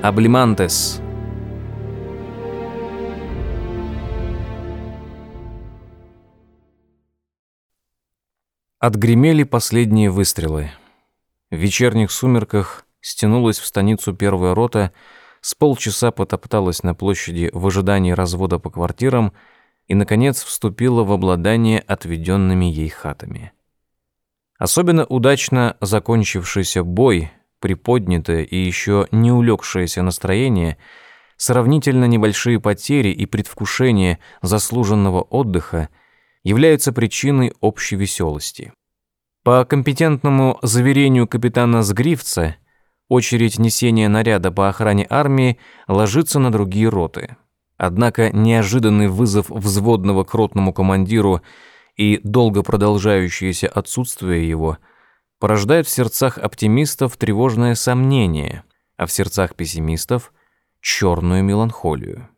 Аблимантес. Отгремели последние выстрелы. В вечерних сумерках стянулась в станицу первая рота, с полчаса потопталась на площади в ожидании развода по квартирам и, наконец, вступила в обладание отведенными ей хатами. Особенно удачно закончившийся бой, приподнятое и еще не улегшееся настроение, сравнительно небольшие потери и предвкушение заслуженного отдыха являются причиной общей веселости. По компетентному заверению капитана Сгривца, очередь несения наряда по охране армии ложится на другие роты. Однако неожиданный вызов взводного к ротному командиру и долго продолжающееся отсутствие его порождает в сердцах оптимистов тревожное сомнение, а в сердцах пессимистов — черную меланхолию.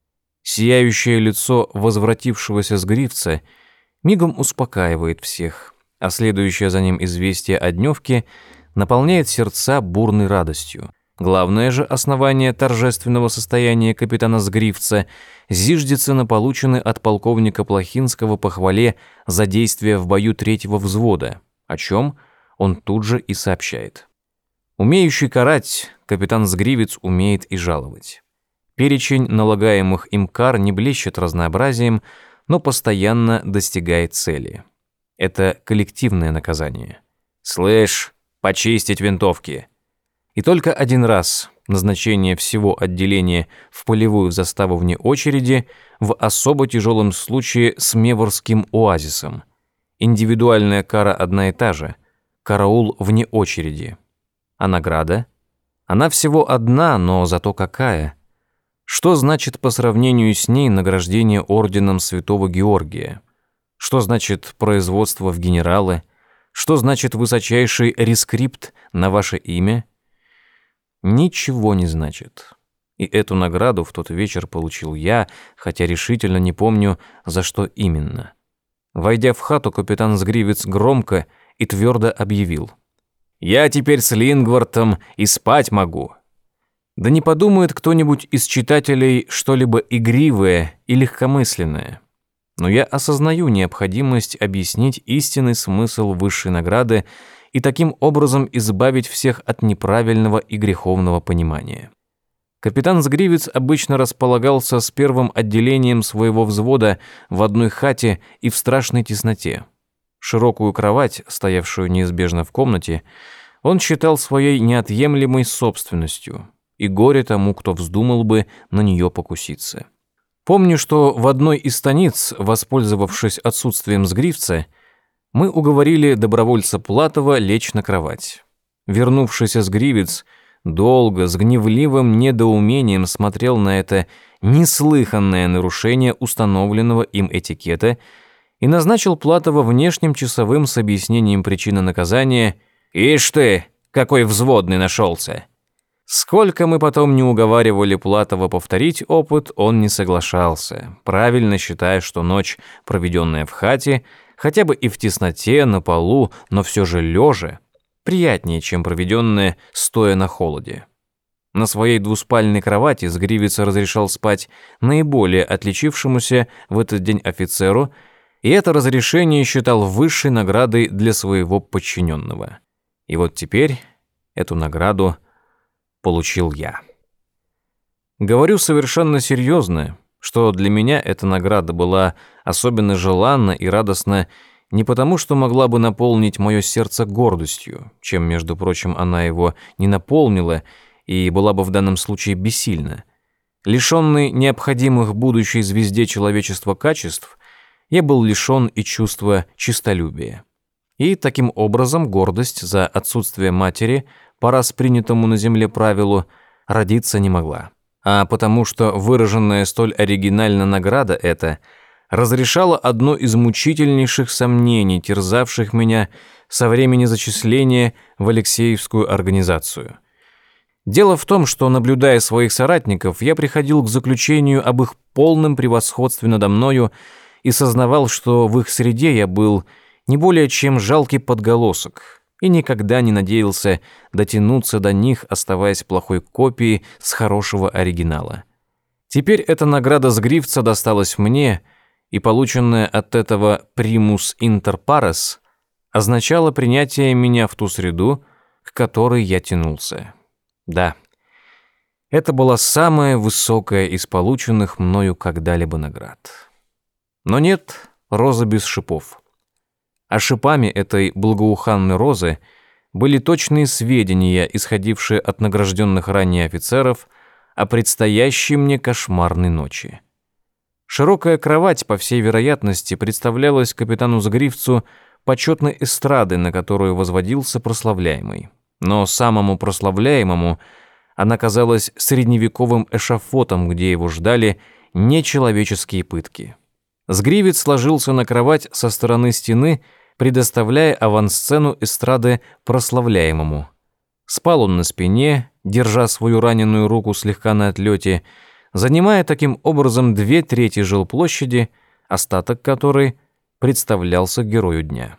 Сияющее лицо возвратившегося Сгривца мигом успокаивает всех, а следующее за ним известие о дневке наполняет сердца бурной радостью. Главное же основание торжественного состояния капитана Сгривца зиждется на полученной от полковника Плохинского похвале за действия в бою 3-го взвода, о чем он тут же и сообщает. Умеющий карать, капитан Сгривец умеет и жаловать. Перечень налагаемых им кар не блещет разнообразием, но постоянно достигает цели. Это коллективное наказание. «Слышь, почистить винтовки!» И только один раз назначение всего отделения в полевую заставу вне очереди в особо тяжелом случае с Меворским оазисом. Индивидуальная кара одна и та же – караул вне очереди. А награда? Она всего одна, но зато какая. Что значит по сравнению с ней награждение орденом Святого Георгия? Что значит производство в генералы? Что значит высочайший рескрипт на ваше имя? Ничего не значит. И эту награду в тот вечер получил я, хотя решительно не помню, за что именно. Войдя в хату, капитан Сгривец громко и твердо объявил: «Я теперь с Лингвартом и спать могу». Да не подумает кто-нибудь из читателей что-либо игривое и легкомысленное. Но я осознаю необходимость объяснить истинный смысл высшей награды и таким образом избавить всех от неправильного и греховного понимания. Капитан Сгривец обычно располагался с первым отделением своего взвода в одной хате и в страшной тесноте. Широкую кровать, стоявшую неизбежно в комнате, он считал своей неотъемлемой собственностью, и горе тому, кто вздумал бы на нее покуситься. Помню, что в одной из станиц, воспользовавшись отсутствием Сгривца, мы уговорили добровольца Платова лечь на кровать. Вернувшийся Сгривец долго, с гневливым недоумением смотрел на это неслыханное нарушение установленного им этикета и назначил Платова внешним часовым с объяснением причины наказания. «Ишь ты, какой взводный нашелся!» Сколько мы потом не уговаривали Платова повторить опыт, он не соглашался, правильно считая, что ночь, проведенная в хате, хотя бы и в тесноте, на полу, но все же лежа, приятнее, чем проведенная стоя на холоде. На своей двуспальной кровати Сгривец разрешал спать наиболее отличившемуся в этот день офицеру, и это разрешение считал высшей наградой для своего подчиненного. И вот теперь эту награду получил я. Говорю совершенно серьезно, что для меня эта награда была особенно желанна и радостна не потому, что могла бы наполнить мое сердце гордостью, чем, между прочим, она его не наполнила и была бы в данном случае бессильна. Лишенный необходимых будущей звезде человечества качеств, я был лишен и чувства честолюбия. И таким образом гордость за отсутствие матери по раз принятому на земле правилу родиться не могла. А потому что выраженная столь оригинально награда эта разрешала одно из мучительнейших сомнений, терзавших меня со времени зачисления в Алексеевскую организацию. Дело в том, что, наблюдая своих соратников, я приходил к заключению об их полном превосходстве надо мною и сознавал, что в их среде я был не более чем жалкий подголосок, и никогда не надеялся дотянуться до них, оставаясь плохой копией с хорошего оригинала. Теперь эта награда с Гривца досталась мне, и полученная от этого «примус интер парес» означала принятие меня в ту среду, к которой я тянулся. Да, это была самая высокая из полученных мною когда-либо наград. Но нет розы без шипов. А шипами этой благоуханной розы были точные сведения, исходившие от награжденных ранее офицеров, о предстоящей мне кошмарной ночи. Широкая кровать, по всей вероятности, представлялась капитану Сгривцу почетной эстрадой, на которую возводился прославляемый. Но самому прославляемому она казалась средневековым эшафотом, где его ждали нечеловеческие пытки. Сгривец сложился на кровать со стороны стены, предоставляя авансцену эстрады прославляемому. Спал он на спине, держа свою раненую руку слегка на отлете, занимая таким образом 2/3 жилплощади, остаток которой представлялся герою дня.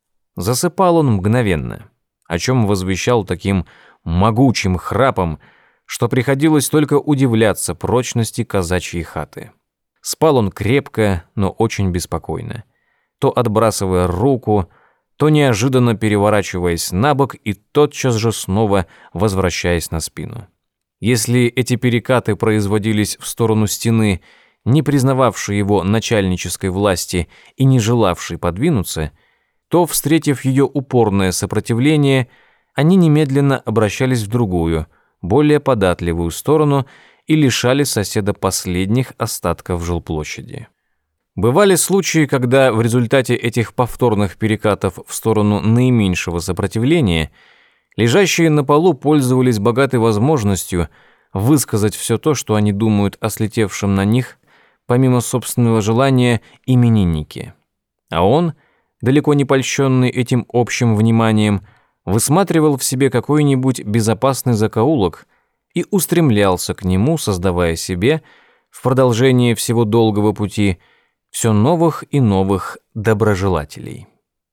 Засыпал он мгновенно, о чем возвещал таким могучим храпом, что приходилось только удивляться прочности казачьей хаты. Спал он крепко, но очень беспокойно, то отбрасывая руку, то неожиданно переворачиваясь на бок и тотчас же снова возвращаясь на спину. Если эти перекаты производились в сторону стены, не признававшей его начальнической власти и не желавшей подвинуться, то, встретив ее упорное сопротивление, они немедленно обращались в другую, более податливую сторону и лишали соседа последних остатков жилплощади. Бывали случаи, когда в результате этих повторных перекатов в сторону наименьшего сопротивления лежащие на полу пользовались богатой возможностью высказать все то, что они думают о слетевшем на них, помимо собственного желания, имениннике. А он, далеко не польщенный этим общим вниманием, высматривал в себе какой-нибудь безопасный закоулок и устремлялся к нему, создавая себе, в продолжение всего долгого пути, все новых и новых доброжелателей.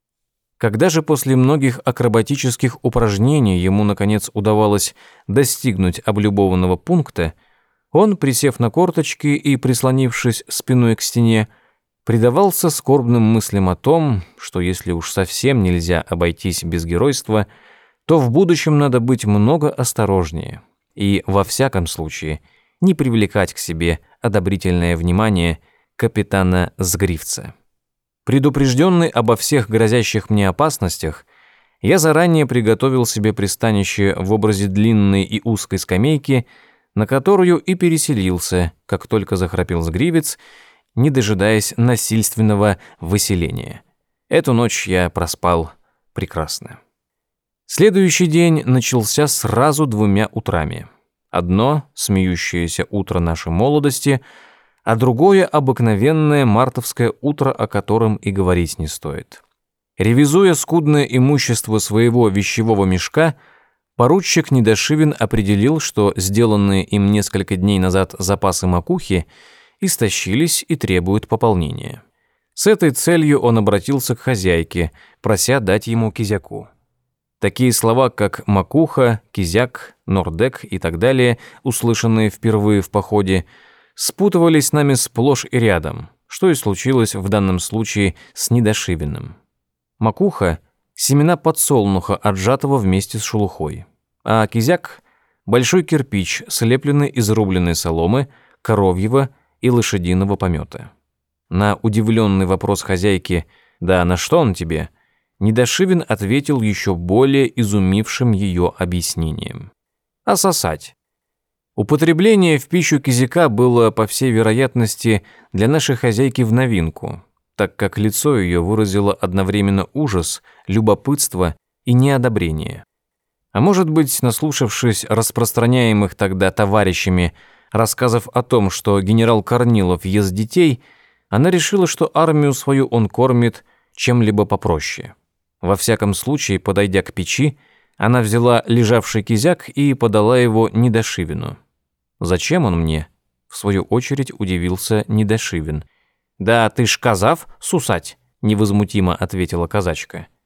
Когда же после многих акробатических упражнений ему, наконец, удавалось достигнуть облюбованного пункта, он, присев на корточки и прислонившись спиной к стене, предавался скорбным мыслям о том, что если уж совсем нельзя обойтись без геройства, то в будущем надо быть много осторожнее и, во всяком случае, не привлекать к себе одобрительное внимание капитана Сгривца. Предупрежденный обо всех грозящих мне опасностях, я заранее приготовил себе пристанище в образе длинной и узкой скамейки, на которую и переселился, как только захрапел Сгривец, не дожидаясь насильственного выселения. Эту ночь я проспал прекрасно. Следующий день начался сразу 2 утрами. Одно — смеющееся утро нашей молодости, а другое — обыкновенное мартовское утро, о котором и говорить не стоит. Ревизуя скудное имущество своего вещевого мешка, поручик Недошивин определил, что сделанные им несколько дней назад запасы макухи истощились и требуют пополнения. С этой целью он обратился к хозяйке, прося дать ему кизяку. Такие слова, как макуха, кизяк, нордек и так далее, услышанные впервые в походе, спутывались с нами сплошь и рядом, что и случилось в данном случае с Недошивиным. Макуха — семена подсолнуха, отжатого вместе с шелухой, а кизяк — большой кирпич, слепленный из рубленной соломы, коровьего и лошадиного помета. На удивленный вопрос хозяйки «Да на что он тебе?», Недошивин ответил еще более изумившим ее объяснением. «А сосать». Употребление в пищу кизяка было, по всей вероятности, для нашей хозяйки в новинку, так как лицо ее выразило одновременно ужас, любопытство и неодобрение. А может быть, наслушавшись распространяемых тогда товарищами рассказов о том, что генерал Корнилов ест детей, она решила, что армию свою он кормит чем-либо попроще. Во всяком случае, подойдя к печи, она взяла лежавший кизяк и подала его Недошивину. «Зачем он мне?» — в свою очередь удивился Недошивин. «Да ты ж казав сусать», — невозмутимо ответила казачка.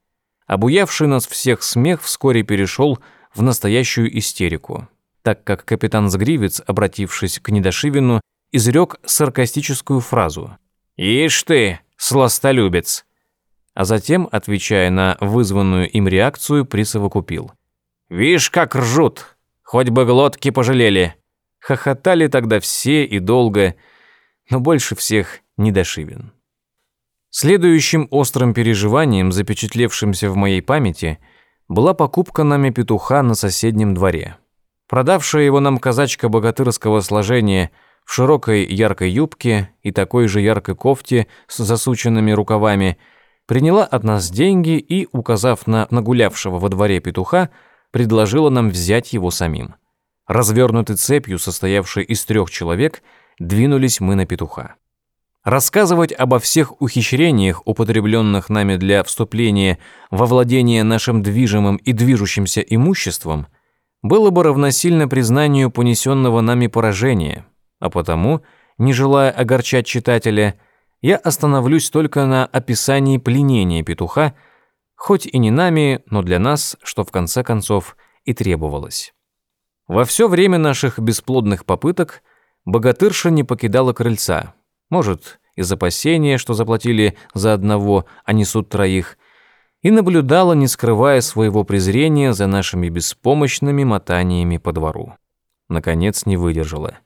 Обуявший нас всех смех вскоре перешел в настоящую истерику, так как капитан Сгривец, обратившись к Недошивину, изрек саркастическую фразу «Ишь ты, сластолюбец!», а затем, отвечая на вызванную им реакцию, присовокупил «Вишь, как ржут! Хоть бы глотки пожалели!». Хохотали тогда все и долго, но больше всех Недошивин. Следующим острым переживанием, запечатлевшимся в моей памяти, была покупка нами петуха на соседнем дворе. Продавшая его нам казачка богатырского сложения в широкой яркой юбке и такой же яркой кофте с засученными рукавами приняла от нас деньги и, указав на нагулявшего во дворе петуха, предложила нам взять его самим. Развернутой цепью, состоявшей из 3 человек, двинулись мы на петуха. Рассказывать обо всех ухищрениях, употребленных нами для вступления во владение нашим движимым и движущимся имуществом, было бы равносильно признанию понесенного нами поражения, а потому, не желая огорчать читателя, я остановлюсь только на описании пленения петуха, хоть и не нами, но для нас, что в конце концов и требовалось. Во все время наших бесплодных попыток богатырша не покидала крыльца, может, из опасения, что заплатили за одного, а несут 3, и наблюдала, не скрывая своего презрения за нашими беспомощными мотаниями по двору. Наконец не выдержала.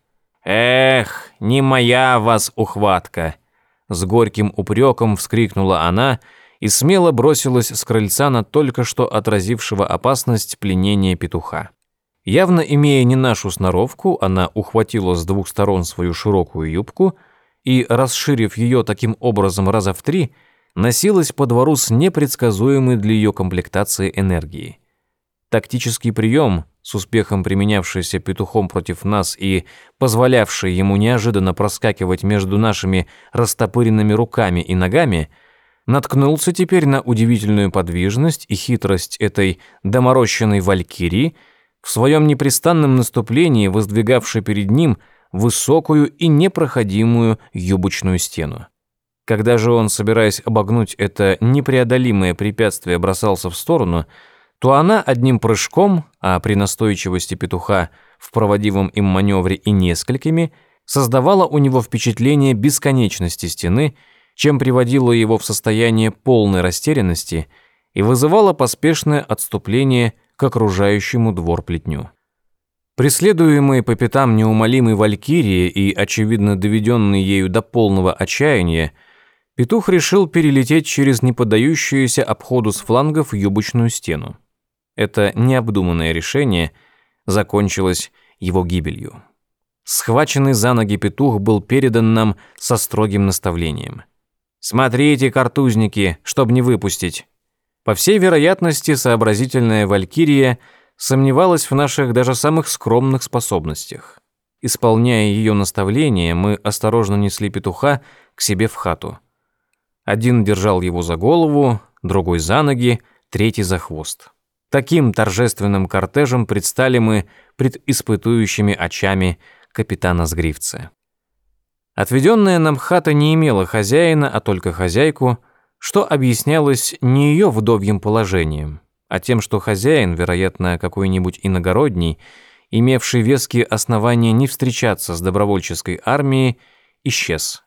«Эх, не моя вас ухватка!» С горьким упреком вскрикнула она и смело бросилась с крыльца на только что отразившего опасность пленения петуха. Явно имея не нашу сноровку, она ухватила с 2 сторон свою широкую юбку и, расширив ее таким образом раза в 3, носилась по двору с непредсказуемой для ее комплектации энергией. Тактический прием, с успехом применявшийся петухом против нас и позволявший ему неожиданно проскакивать между нашими растопыренными руками и ногами, наткнулся теперь на удивительную подвижность и хитрость этой доморощенной валькирии, в своем непрестанном наступлении воздвигавшей перед ним высокую и непроходимую юбочную стену. Когда же он, собираясь обогнуть это непреодолимое препятствие, бросался в сторону, то она одним прыжком, а при настойчивости петуха в проводимом им маневре и несколькими, создавала у него впечатление бесконечности стены, чем приводила его в состояние полной растерянности и вызывала поспешное отступление к окружающему двор плетню. Преследуемый по пятам неумолимой валькирии и, очевидно, доведенный ею до полного отчаяния, петух решил перелететь через неподдающуюся обходу с флангов юбочную стену. Это необдуманное решение закончилось его гибелью. Схваченный за ноги петух был передан нам со строгим наставлением. «Смотрите, картузники, чтоб не выпустить». По всей вероятности, сообразительная валькирия сомневалась в наших даже самых скромных способностях. Исполняя ее наставления, мы осторожно несли петуха к себе в хату. Один держал его за голову, другой за ноги, третий за хвост. Таким торжественным кортежем предстали мы пред испытующими очами капитана Сгривца. Отведенная нам хата не имела хозяина, а только хозяйку, что объяснялось не ее вдовьим положением, а тем, что хозяин, вероятно, какой-нибудь иногородний, имевший веские основания не встречаться с добровольческой армией, исчез.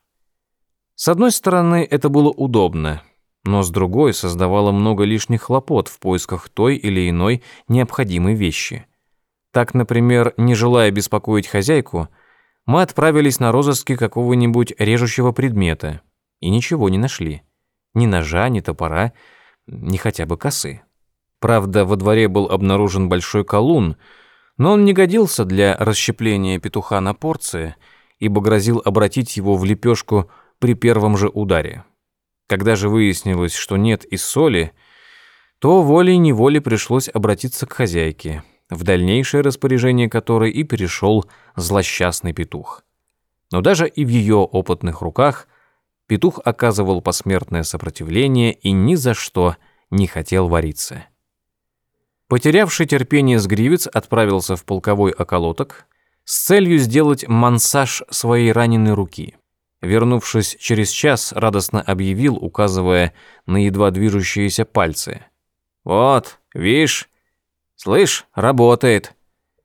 С одной стороны, это было удобно, но с другой создавало много лишних хлопот в поисках той или иной необходимой вещи. Так, например, не желая беспокоить хозяйку, мы отправились на розыски какого-нибудь режущего предмета и ничего не нашли. Ни ножа, ни топора, ни хотя бы косы. Правда, во дворе был обнаружен большой колун, но он не годился для расщепления петуха на порции, ибо грозил обратить его в лепешку при первом же ударе. Когда же выяснилось, что нет и соли, то волей-неволей пришлось обратиться к хозяйке, в дальнейшее распоряжение которой и перешел злосчастный петух. Но даже и в ее опытных руках петух оказывал посмертное сопротивление и ни за что не хотел вариться. Потерявший терпение Сгривец отправился в полковой околоток с целью сделать массаж своей раненой руки. Вернувшись через час, радостно объявил, указывая на едва движущиеся пальцы: Вот, вишь, слышь, работает».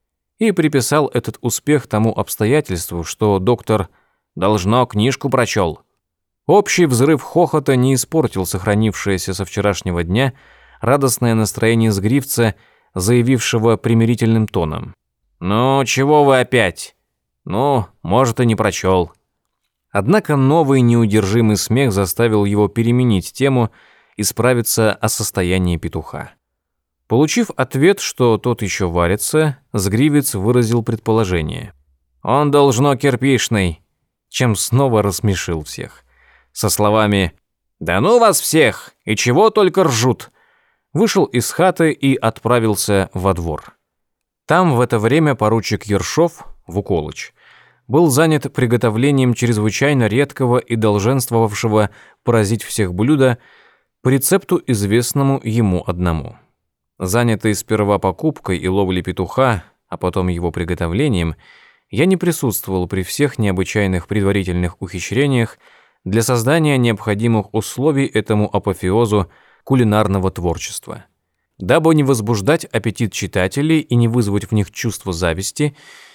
И приписал этот успех тому обстоятельству, что доктор, должно, книжку прочел. Общий взрыв хохота не испортил сохранившееся со вчерашнего дня радостное настроение сгривца, заявившего примирительным тоном: «Ну, чего вы опять? Ну, может, и не прочел». Однако новый неудержимый смех заставил его переменить тему и справиться о состоянии петуха. Получив ответ, что тот еще варится, сгривец выразил предположение: «Он, должно, кирпичный», чем снова рассмешил всех. Со словами «Да ну вас всех! И чего только ржут!» вышел из хаты и отправился во двор. Там в это время поручик Ершов, Вуколыч, был занят приготовлением чрезвычайно редкого и долженствовавшего поразить всех блюда по рецепту, известному ему одному. Занятый сперва покупкой и ловлей петуха, а потом его приготовлением, я не присутствовал при всех необычайных предварительных ухищрениях для создания необходимых условий этому апофеозу кулинарного творчества. Дабы не возбуждать аппетит читателей и не вызвать в них чувство зависти,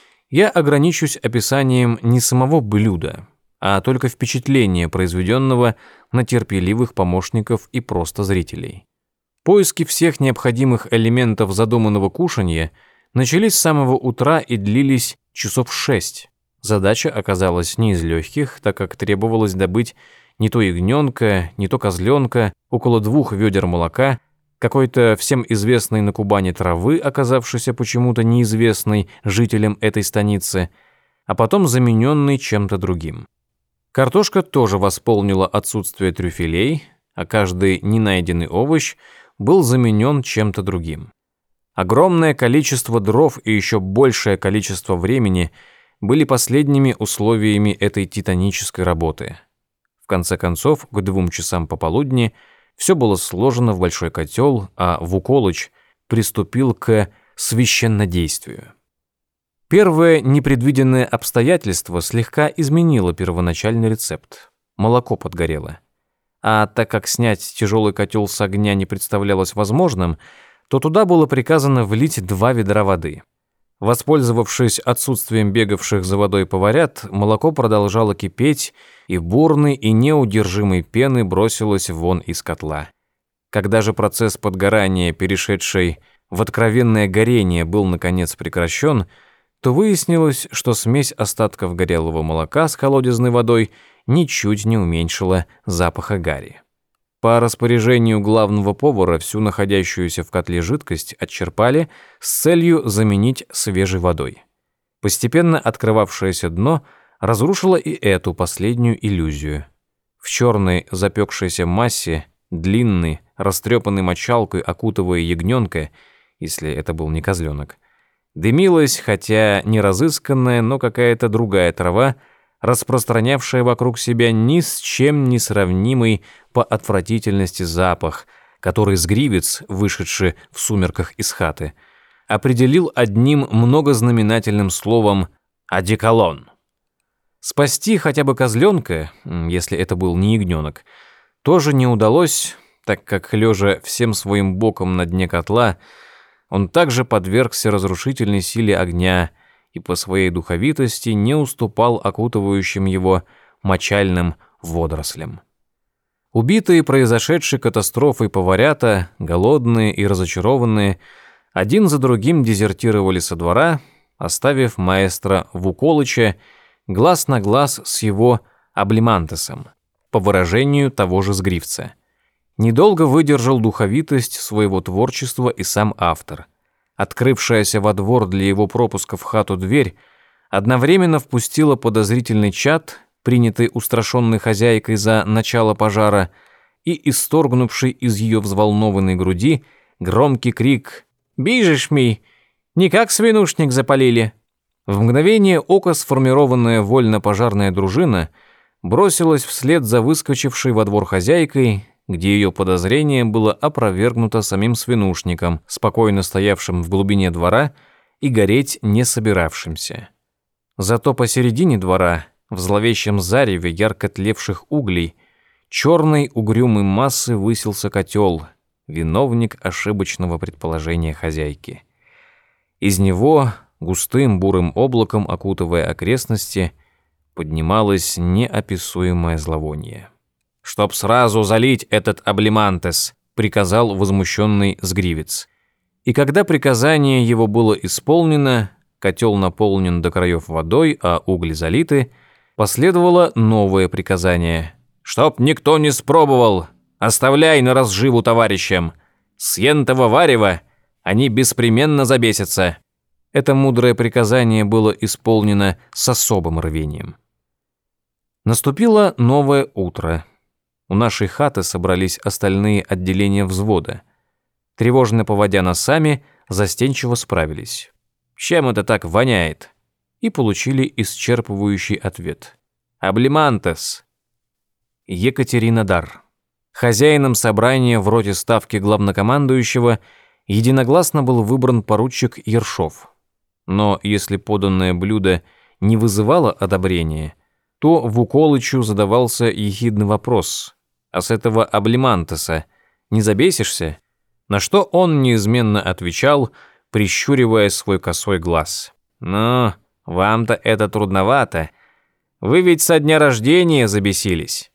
я ограничусь описанием не самого блюда, а только впечатления, произведенного на терпеливых помощников и просто зрителей. Поиски всех необходимых элементов задуманного кушанья начались с самого утра и длились часов 6. Задача оказалась не из легких, так как требовалось добыть не то ягненка, не то козленка, около 2 ведер молока, какой-то всем известной на Кубани травы, оказавшейся почему-то неизвестной жителям этой станицы, а потом замененной чем-то другим. Картошка тоже восполнила отсутствие трюфелей, а каждый ненайденный овощ был заменен чем-то другим. Огромное количество дров и еще большее количество времени были последними условиями этой титанической работы. В конце концов, к 2 часам пополудни все было сложено в большой котел, а Вуколыч приступил к священнодействию. Первое непредвиденное обстоятельство слегка изменило первоначальный рецепт. Молоко подгорело. А так как снять тяжелый котел с огня не представлялось возможным, то туда было приказано влить 2 ведра воды. Воспользовавшись отсутствием бегавших за водой поварят, молоко продолжало кипеть, и бурной и неудержимой пены бросилось вон из котла. Когда же процесс подгорания, перешедший в откровенное горение, был наконец прекращен, то выяснилось, что смесь остатков горелого молока с колодезной водой ничуть не уменьшила запаха гари. По распоряжению главного повара всю находящуюся в котле жидкость отчерпали с целью заменить свежей водой. Постепенно открывавшееся дно разрушило и эту последнюю иллюзию. В черной запекшейся массе, длинной, растрепанной мочалкой окутывая ягненка, если это был не козленок, дымилась, хотя не разысканная, но какая-то другая трава, распространявшая вокруг себя ни с чем не сравнимый по отвратительности запах, который сгривец, вышедший в сумерках из хаты, определил одним многознаменательным словом «одеколон». Спасти хотя бы козленка, если это был не ягненок, тоже не удалось, так как, лежа всем своим боком на дне котла, он также подвергся разрушительной силе огня и по своей духовитости не уступал окутывающим его мочальным водорослям. Убитые произошедшей катастрофой поварята, голодные и разочарованные, один за другим дезертировали со двора, оставив маэстро Вуколыча глаз на глаз с его Аблимантесом, по выражению того же сгривца. Недолго выдержал духовитость своего творчества и сам автор. Открывшаяся во двор для его пропуска в хату дверь одновременно впустила подозрительный чад, принятый устрашенной хозяйкой за начало пожара, и исторгнувший из ее взволнованной груди громкий крик «Бижешь ми! Не как свинушник запалили!». В мгновение ока сформированная вольно-пожарная дружина бросилась вслед за выскочившей во двор хозяйкой, где ее подозрение было опровергнуто самим свинушником, спокойно стоявшим в глубине двора и гореть не собиравшимся. Зато посередине двора, в зловещем зареве ярко тлевших углей, черной угрюмой массы высился котел, виновник ошибочного предположения хозяйки. Из него, густым бурым облаком окутывая окрестности, поднималось неописуемое зловоние. «Чтоб сразу залить этот облимантес», — приказал возмущенный сгривец. И когда приказание его было исполнено, котел наполнен до краев водой, а угли залиты, последовало новое приказание. «Чтоб никто не спробовал, оставляй на разживу товарищам. С ентого варева они беспременно забесятся». Это мудрое приказание было исполнено с особым рвением. Наступило новое утро. У нашей хаты собрались остальные отделения взвода. Тревожно поводя носами, застенчиво справились. «Чем это так воняет?» И получили исчерпывающий ответ. «Облимантес». Екатеринодар. Хозяином собрания в роте ставки главнокомандующего единогласно был выбран поручик Ершов. Но если поданное блюдо не вызывало одобрения, то Вуколычу задавался ехидный вопрос: «А с этого облимантеса не забесишься?» На что он неизменно отвечал, прищуривая свой косой глаз: «Ну, вам-то это трудновато. Вы ведь со дня рождения забесились».